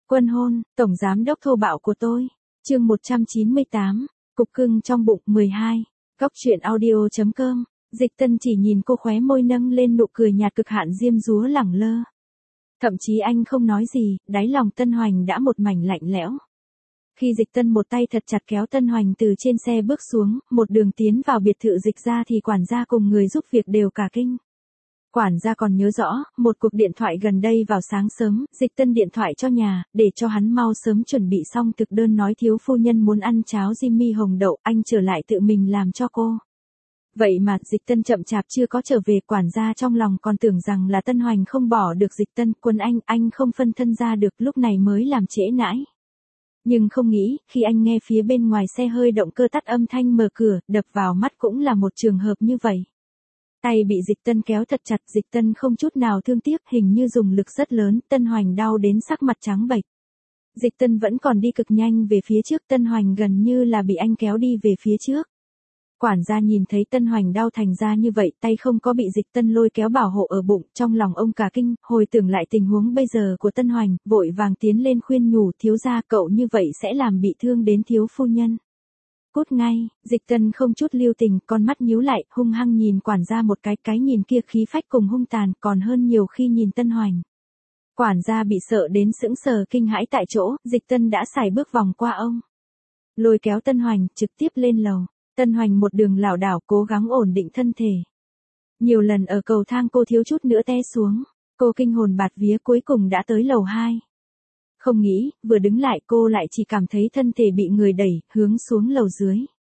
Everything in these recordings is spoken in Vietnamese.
Quân hôn, tổng giám đốc thô bạo của tôi. Chương 198, cục cưng trong bụng 12. Góc truyện audio.com. Dịch Tân chỉ nhìn cô khóe môi nâng lên nụ cười nhạt cực hạn diêm dúa lẳng lơ. Thậm chí anh không nói gì, đáy lòng Tân Hoành đã một mảnh lạnh lẽo. Khi Dịch Tân một tay thật chặt kéo Tân Hoành từ trên xe bước xuống, một đường tiến vào biệt thự Dịch gia thì quản gia cùng người giúp việc đều cả kinh. Quản gia còn nhớ rõ, một cuộc điện thoại gần đây vào sáng sớm, Dịch Tân điện thoại cho nhà, để cho hắn mau sớm chuẩn bị xong thực đơn nói thiếu phu nhân muốn ăn cháo Jimmy hồng đậu, anh trở lại tự mình làm cho cô. Vậy mà, Dịch Tân chậm chạp chưa có trở về, quản gia trong lòng còn tưởng rằng là Tân Hoành không bỏ được Dịch Tân, quân anh không phân thân ra được, lúc này mới làm trễ nãi. Nhưng không nghĩ, khi anh nghe phía bên ngoài xe hơi động cơ tắt âm thanh mở cửa, đập vào mắt cũng là một trường hợp như vậy. Tay bị Dịch Tân kéo thật chặt, Dịch Tân không chút nào thương tiếc, hình như dùng lực rất lớn, Tân Hoành đau đến sắc mặt trắng bệch. Dịch Tân vẫn còn đi cực nhanh về phía trước, Tân Hoành gần như là bị anh kéo đi về phía trước. Quản gia nhìn thấy Tân Hoành đau thành ra như vậy, tay không có bị Dịch Tân lôi kéo bảo hộ ở bụng, trong lòng ông cả kinh, hồi tưởng lại tình huống bây giờ của Tân Hoành, vội vàng tiến lên khuyên nhủ, thiếu gia cậu như vậy sẽ làm bị thương đến thiếu phu nhân. Cút ngay, Dịch Tân không chút lưu tình, con mắt nhíu lại, hung hăng nhìn quản gia một cái nhìn kia khí phách cùng hung tàn, còn hơn nhiều khi nhìn Tân Hoành. Quản gia bị sợ đến sững sờ kinh hãi tại chỗ, Dịch Tân đã xài bước vòng qua ông. Lôi kéo Tân Hoành, trực tiếp lên lầu. Tân Hoành một đường lảo đảo cố gắng ổn định thân thể. Nhiều lần ở cầu thang cô thiếu chút nữa té xuống, cô kinh hồn bạt vía cuối cùng đã tới lầu 2. Không nghĩ, vừa đứng lại cô lại chỉ cảm thấy thân thể bị người đẩy, hướng xuống lầu dưới.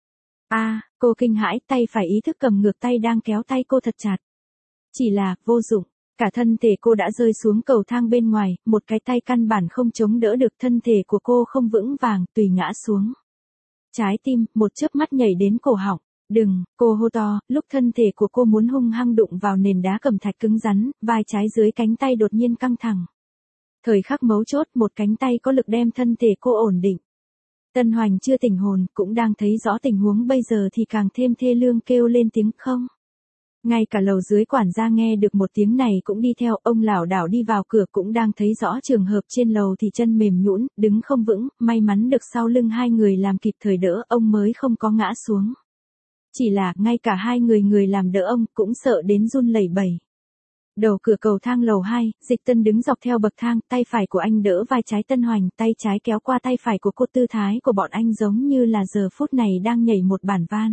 Cô kinh hãi, tay phải ý thức cầm ngược tay đang kéo tay cô thật chặt. Chỉ là, vô dụng, cả thân thể cô đã rơi xuống cầu thang bên ngoài, một cái tay căn bản không chống đỡ được, thân thể của cô không vững vàng, tùy ngã xuống. Trái tim, một chớp mắt nhảy đến cổ họng. Đừng, cô hô to, lúc thân thể của cô muốn hung hăng đụng vào nền đá cẩm thạch cứng rắn, vai trái dưới cánh tay đột nhiên căng thẳng. Thời khắc mấu chốt, một cánh tay có lực đem thân thể cô ổn định. Tân Hoành chưa tỉnh hồn, cũng đang thấy rõ tình huống bây giờ thì càng thêm thê lương kêu lên tiếng không. Ngay cả lầu dưới quản gia nghe được một tiếng này cũng đi theo, ông lảo đảo đi vào cửa cũng đang thấy rõ trường hợp trên lầu thì chân mềm nhũn, đứng không vững, may mắn được sau lưng hai người làm kịp thời đỡ, ông mới không có ngã xuống. Chỉ là, ngay cả hai người làm đỡ ông cũng sợ đến run lẩy bẩy. Đầu cửa cầu thang lầu 2, Dịch Tân đứng dọc theo bậc thang, tay phải của anh đỡ vai trái Tân Hoành, tay trái kéo qua tay phải của cô, tư thái của bọn anh giống như là giờ phút này đang nhảy một bản van.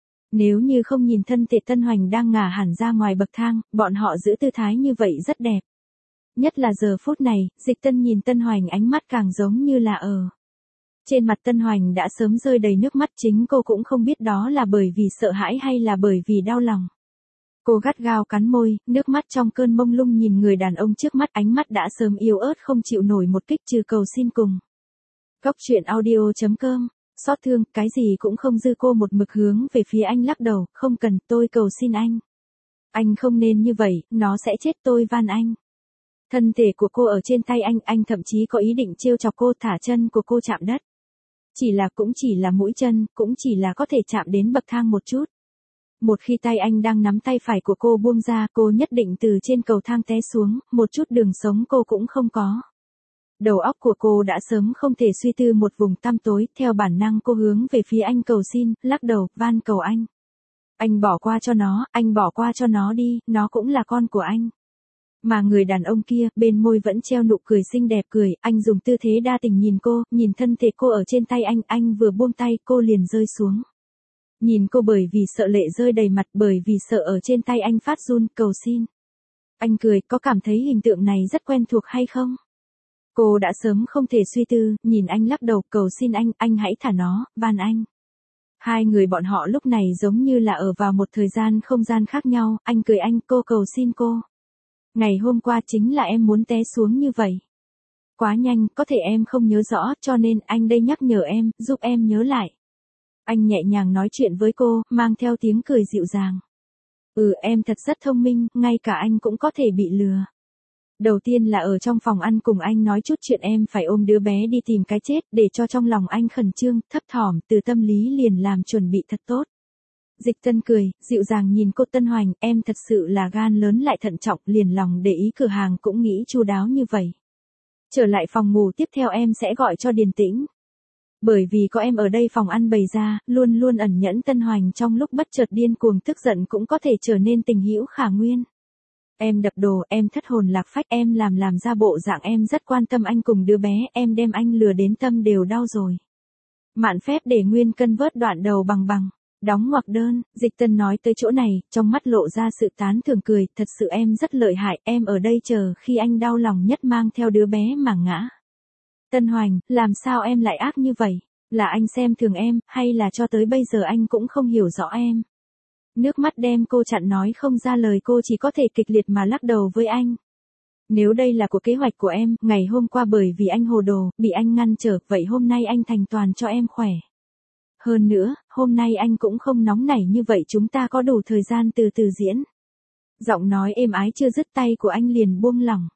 Nếu như không nhìn thân thể Tân Hoành đang ngả hẳn ra ngoài bậc thang, bọn họ giữ tư thái như vậy rất đẹp. Nhất là giờ phút này, Dịch Tân nhìn Tân Hoành ánh mắt càng giống như là trên mặt Tân Hoành đã sớm rơi đầy nước mắt, chính cô cũng không biết đó là bởi vì sợ hãi hay là bởi vì đau lòng. Cô gắt gao cắn môi, nước mắt trong cơn mông lung nhìn người đàn ông trước mắt, ánh mắt đã sớm yếu ớt không chịu nổi một kích trừ cầu xin cùng. Góc truyện audio.com. Xót thương, cái gì cũng không dư, cô một mực hướng về phía anh lắc đầu, không cần, tôi cầu xin anh. Anh không nên như vậy, nó sẽ chết, tôi van anh. Thân thể của cô ở trên tay anh thậm chí có ý định trêu chọc cô, thả chân của cô chạm đất. Cũng chỉ là mũi chân, cũng chỉ là có thể chạm đến bậc thang một chút. Một khi tay anh đang nắm tay phải của cô buông ra, cô nhất định từ trên cầu thang té xuống, một chút đường sống cô cũng không có. Đầu óc của cô đã sớm không thể suy tư, một vùng tăm tối, theo bản năng cô hướng về phía anh cầu xin, lắc đầu, van cầu anh. Anh bỏ qua cho nó, anh bỏ qua cho nó đi, nó cũng là con của anh. Mà người đàn ông kia, bên môi vẫn treo nụ cười xinh đẹp, cười, anh dùng tư thế đa tình nhìn cô, nhìn thân thể cô ở trên tay anh vừa buông tay, cô liền rơi xuống. Nhìn cô bởi vì sợ lệ rơi đầy mặt, bởi vì sợ ở trên tay anh phát run, cầu xin. Anh cười, có cảm thấy hình tượng này rất quen thuộc hay không? Cô đã sớm không thể suy tư, nhìn anh lắc đầu, cầu xin anh hãy thả nó, van anh. Hai người bọn họ lúc này giống như là ở vào một thời gian không gian khác nhau, anh cười anh, cô cầu xin cô. Ngày hôm qua chính là em muốn té xuống như vậy. Quá nhanh, có thể em không nhớ rõ, cho nên anh đây nhắc nhở em, giúp em nhớ lại. Anh nhẹ nhàng nói chuyện với cô, mang theo tiếng cười dịu dàng. Em thật rất thông minh, ngay cả anh cũng có thể bị lừa. Đầu tiên là ở trong phòng ăn cùng anh nói chút chuyện em phải ôm đứa bé đi tìm cái chết, để cho trong lòng anh khẩn trương, thấp thỏm, từ tâm lý liền làm chuẩn bị thật tốt. Dịch Tân cười, dịu dàng nhìn cô. Tân Hoành, em thật sự là gan lớn lại thận trọng, liền lòng để ý cửa hàng cũng nghĩ chu đáo như vậy. Trở lại phòng ngủ tiếp theo em sẽ gọi cho Điền Tĩnh. Bởi vì có em ở đây phòng ăn bày ra, luôn luôn ẩn nhẫn Tân Hoành trong lúc bất chợt điên cuồng tức giận cũng có thể trở nên tình hữu khả nguyên. Em đập đồ, em thất hồn lạc phách, em làm ra bộ dạng em rất quan tâm anh cùng đứa bé, em đem anh lừa đến tâm đều đau rồi. Mạn phép để Nguyên Cân vớt đoạn đầu bằng. Đóng ngoặc đơn, Dịch Tân nói tới chỗ này, trong mắt lộ ra sự tán thưởng cười, thật sự em rất lợi hại, em ở đây chờ khi anh đau lòng nhất mang theo đứa bé mà ngã. Tân Hoành, làm sao em lại ác như vậy? Là anh xem thường em, hay là cho tới bây giờ anh cũng không hiểu rõ em? Nước mắt đem cô chặn nói không ra lời, cô chỉ có thể kịch liệt mà lắc đầu với anh. Nếu đây là của kế hoạch của em, ngày hôm qua bởi vì anh hồ đồ, bị anh ngăn trở, vậy hôm nay anh thành toàn cho em khỏe. Hơn nữa, hôm nay anh cũng không nóng nảy như vậy, chúng ta có đủ thời gian từ từ diễn. Giọng nói êm ái chưa dứt tay của anh liền buông lỏng.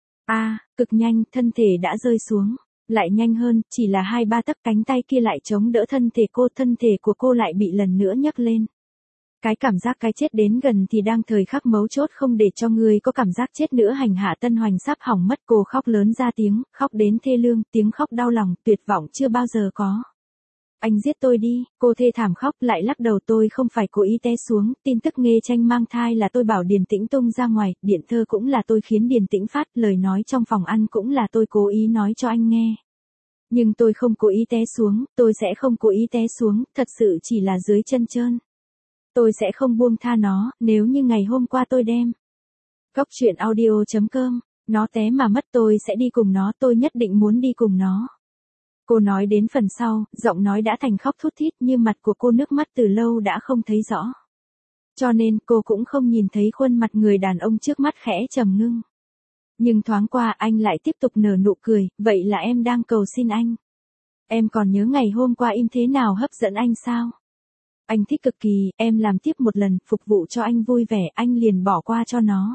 Cực nhanh, thân thể đã rơi xuống. Lại nhanh hơn, chỉ là 2-3 tấc, cánh tay kia lại chống đỡ thân thể của cô lại bị lần nữa nhấc lên. Cái cảm giác cái chết đến gần thì đang thời khắc mấu chốt, không để cho người có cảm giác chết nữa hành hạ. Tân Hoành sắp hỏng mất, cô khóc lớn ra tiếng, khóc đến thê lương, tiếng khóc đau lòng, tuyệt vọng chưa bao giờ có. Anh giết tôi đi, cô thê thảm khóc lại lắc đầu, tôi không phải cố ý té xuống, tin tức Nghê Tranh mang thai là tôi bảo Điền Tĩnh tung ra ngoài, điện thơ cũng là tôi khiến Điền Tĩnh phát, lời nói trong phòng ăn cũng là tôi cố ý nói cho anh nghe. Nhưng tôi không cố ý té xuống, tôi sẽ không cố ý té xuống, thật sự chỉ là dưới chân trơn. Tôi sẽ không buông tha nó, nếu như ngày hôm qua tôi đem. Góc truyện audio.com, nó té mà mất tôi sẽ đi cùng nó, tôi nhất định muốn đi cùng nó. Cô nói đến phần sau, giọng nói đã thành khóc thút thít, như mặt của cô nước mắt từ lâu đã không thấy rõ. Cho nên cô cũng không nhìn thấy khuôn mặt người đàn ông trước mắt khẽ trầm ngưng. Nhưng thoáng qua anh lại tiếp tục nở nụ cười, vậy là em đang cầu xin anh. Em còn nhớ ngày hôm qua im thế nào hấp dẫn anh sao? Anh thích cực kỳ, em làm tiếp một lần, phục vụ cho anh vui vẻ, anh liền bỏ qua cho nó.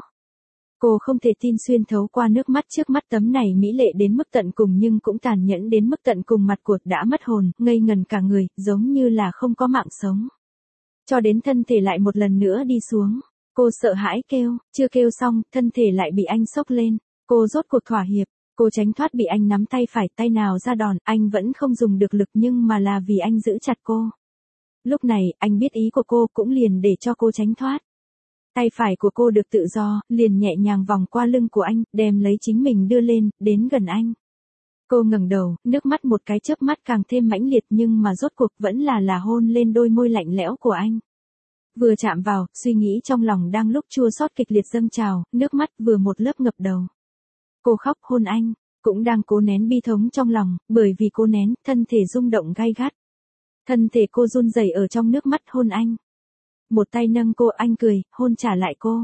Cô không thể tin xuyên thấu qua nước mắt trước mắt tấm này mỹ lệ đến mức tận cùng nhưng cũng tàn nhẫn đến mức tận cùng, mặt của đã mất hồn, ngây ngần cả người, giống như là không có mạng sống. Cho đến thân thể lại một lần nữa đi xuống. Cô sợ hãi kêu, chưa kêu xong, thân thể lại bị anh xốc lên. Cô rốt cuộc thỏa hiệp, cô tránh thoát bị anh nắm tay phải, tay nào ra đòn, anh vẫn không dùng được lực nhưng mà là vì anh giữ chặt cô. Lúc này, anh biết ý của cô cũng liền để cho cô tránh thoát. Tay phải của cô được tự do, liền nhẹ nhàng vòng qua lưng của anh, đem lấy chính mình đưa lên, đến gần anh. Cô ngẩng đầu, nước mắt một cái chớp mắt càng thêm mãnh liệt nhưng mà rốt cuộc vẫn là hôn lên đôi môi lạnh lẽo của anh. Vừa chạm vào, suy nghĩ trong lòng đang lúc chua xót kịch liệt dâng trào, nước mắt vừa một lớp ngập đầu. Cô khóc hôn anh, cũng đang cố nén bi thống trong lòng, bởi vì cô nén, thân thể rung động gay gắt. Thân thể cô run rẩy ở trong nước mắt hôn anh. Một tay nâng cô, anh cười, hôn trả lại cô.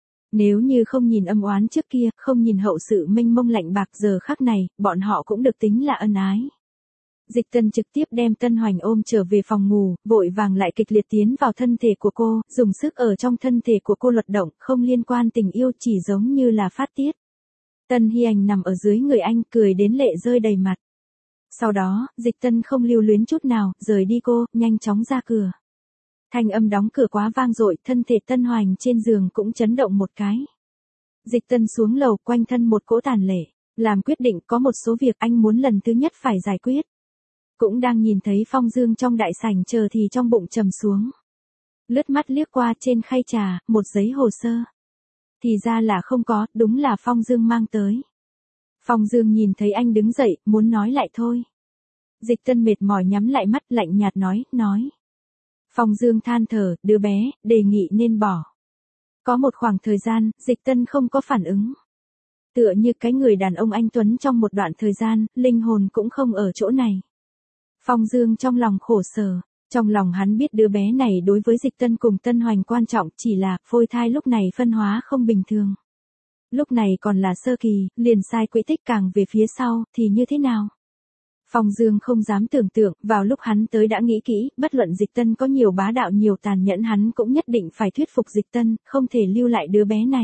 Nếu như không nhìn âm oán trước kia, không nhìn hậu sự mênh mông lạnh bạc, giờ khắc này, bọn họ cũng được tính là ân ái. Dịch Tân trực tiếp đem Tân Hoành ôm trở về phòng ngủ, vội vàng lại kịch liệt tiến vào thân thể của cô, dùng sức ở trong thân thể của cô luật động, không liên quan tình yêu, chỉ giống như là phát tiết. Tân Hy Ảnh nằm ở dưới người anh, cười đến lệ rơi đầy mặt. Sau đó, Dịch Tân không lưu luyến chút nào, rời đi cô, nhanh chóng ra cửa. Thanh âm đóng cửa quá vang dội, thân thể Tân Hoành trên giường cũng chấn động một cái. Dịch Tân xuống lầu, quanh thân một cỗ tàn lệ, làm quyết định có một số việc anh muốn lần thứ nhất phải giải quyết. Cũng đang nhìn thấy Phong Dương trong đại sảnh chờ thì trong bụng trầm xuống. Lướt mắt liếc qua trên khay trà, một giấy hồ sơ. Thì ra là không có, đúng là Phong Dương mang tới. Phong Dương nhìn thấy anh đứng dậy, muốn nói lại thôi. Dịch Tân mệt mỏi nhắm lại mắt, lạnh nhạt nói. Phong Dương than thở, đứa bé, đề nghị nên bỏ. Có một khoảng thời gian, Dịch Tân không có phản ứng. Tựa như cái người đàn ông anh tuấn trong một đoạn thời gian, linh hồn cũng không ở chỗ này. Phong Dương trong lòng khổ sở, trong lòng hắn biết đứa bé này đối với Dịch Tân cùng Tân Hoành quan trọng, chỉ là phôi thai lúc này phân hóa không bình thường. Lúc này còn là sơ kỳ, liền sai quỹ tích, càng về phía sau, thì như thế nào? Phong Dương không dám tưởng tượng, vào lúc hắn tới đã nghĩ kỹ, bất luận Dịch Tân có nhiều bá đạo nhiều tàn nhẫn hắn cũng nhất định phải thuyết phục Dịch Tân, không thể lưu lại đứa bé này.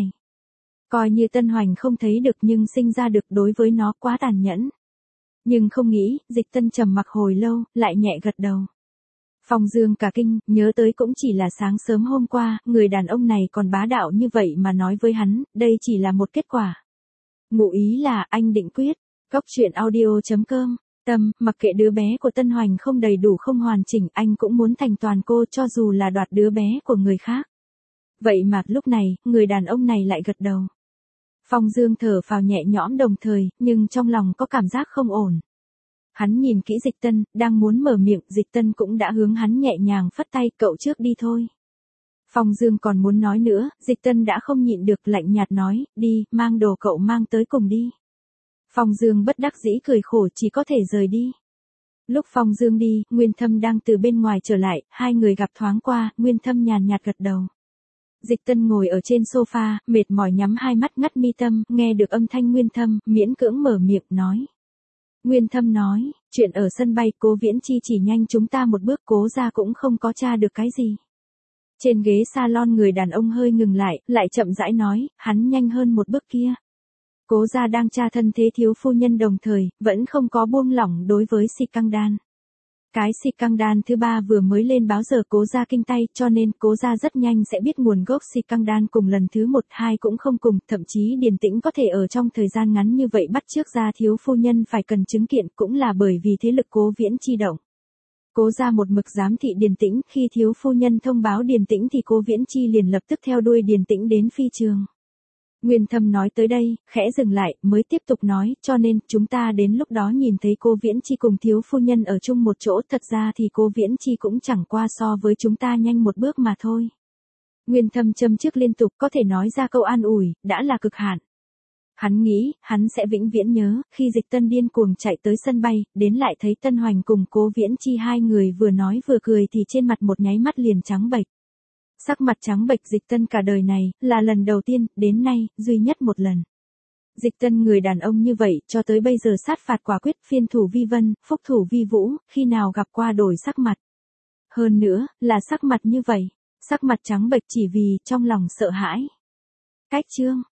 Coi như Tân Hoành không thấy được nhưng sinh ra được, đối với nó quá tàn nhẫn. Nhưng không nghĩ, Dịch Tân trầm mặc hồi lâu, lại nhẹ gật đầu. Phong Dương cả kinh, nhớ tới cũng chỉ là sáng sớm hôm qua, người đàn ông này còn bá đạo như vậy mà nói với hắn, đây chỉ là một kết quả. Ngụ ý là anh định quyết. Góc truyện audio.com. Tâm, mặc kệ đứa bé của Tân Hoành không đầy đủ không hoàn chỉnh, anh cũng muốn thành toàn cô cho dù là đoạt đứa bé của người khác. Vậy mà lúc này, người đàn ông này lại gật đầu. Phong Dương thở phào nhẹ nhõm đồng thời, nhưng trong lòng có cảm giác không ổn. Hắn nhìn kỹ Dịch Tân, đang muốn mở miệng, Dịch Tân cũng đã hướng hắn nhẹ nhàng phất tay, cậu trước đi thôi. Phong Dương còn muốn nói nữa, Dịch Tân đã không nhịn được, lạnh nhạt nói, đi, mang đồ cậu mang tới cùng đi. Phong Dương bất đắc dĩ cười khổ, chỉ có thể rời đi. Lúc Phong Dương đi, Nguyên Thâm đang từ bên ngoài trở lại, hai người gặp thoáng qua, Nguyên Thâm nhàn nhạt gật đầu. Dịch Tân ngồi ở trên sofa, mệt mỏi nhắm hai mắt ngắt mi tâm, nghe được âm thanh Nguyên Thâm, miễn cưỡng mở miệng nói. Nguyên Thâm nói, chuyện ở sân bay Cố Viễn Chi chỉ nhanh chúng ta một bước, Cố gia cũng không có tra được cái gì. Trên ghế salon người đàn ông hơi ngừng lại chậm rãi nói, hắn nhanh hơn một bước kia. Cố gia đang tra thân thế thiếu phu nhân đồng thời, vẫn không có buông lỏng đối với Si Căng Đan. Cái Si Căng Đan thứ 3 vừa mới lên báo giờ Cố gia kinh tay, cho nên Cố gia rất nhanh sẽ biết nguồn gốc Si Căng Đan, cùng lần thứ 1, 2 cũng không cùng, thậm chí Điền Tĩnh có thể ở trong thời gian ngắn như vậy bắt trước ra thiếu phu nhân phải cần chứng kiện, cũng là bởi vì thế lực Cố Viễn Chi động. Cố gia một mực giám thị Điền Tĩnh, khi thiếu phu nhân thông báo Điền Tĩnh thì Cố Viễn Chi liền lập tức theo đuôi Điền Tĩnh đến phi trường. Nguyên Thâm nói tới đây, khẽ dừng lại, mới tiếp tục nói, cho nên, chúng ta đến lúc đó nhìn thấy Cố Viễn Chi cùng thiếu phu nhân ở chung một chỗ, thật ra thì Cố Viễn Chi cũng chẳng qua so với chúng ta nhanh một bước mà thôi. Nguyên Thâm châm chước liên tục, có thể nói ra câu an ủi, đã là cực hạn. Hắn nghĩ, hắn sẽ vĩnh viễn nhớ, khi Dịch Tân điên cuồng chạy tới sân bay, đến lại thấy Tân Hoành cùng Cố Viễn Chi hai người vừa nói vừa cười thì trên mặt một nháy mắt liền trắng bệch. Sắc mặt trắng bệch Dịch Tân cả đời này, là lần đầu tiên, đến nay, duy nhất một lần. Dịch Tân người đàn ông như vậy, cho tới bây giờ sát phạt quả quyết, phiên thủ vi vân, phúc thủ vi vũ, khi nào gặp qua đổi sắc mặt. Hơn nữa, là sắc mặt như vậy, sắc mặt trắng bệch chỉ vì, trong lòng sợ hãi. Cách chương.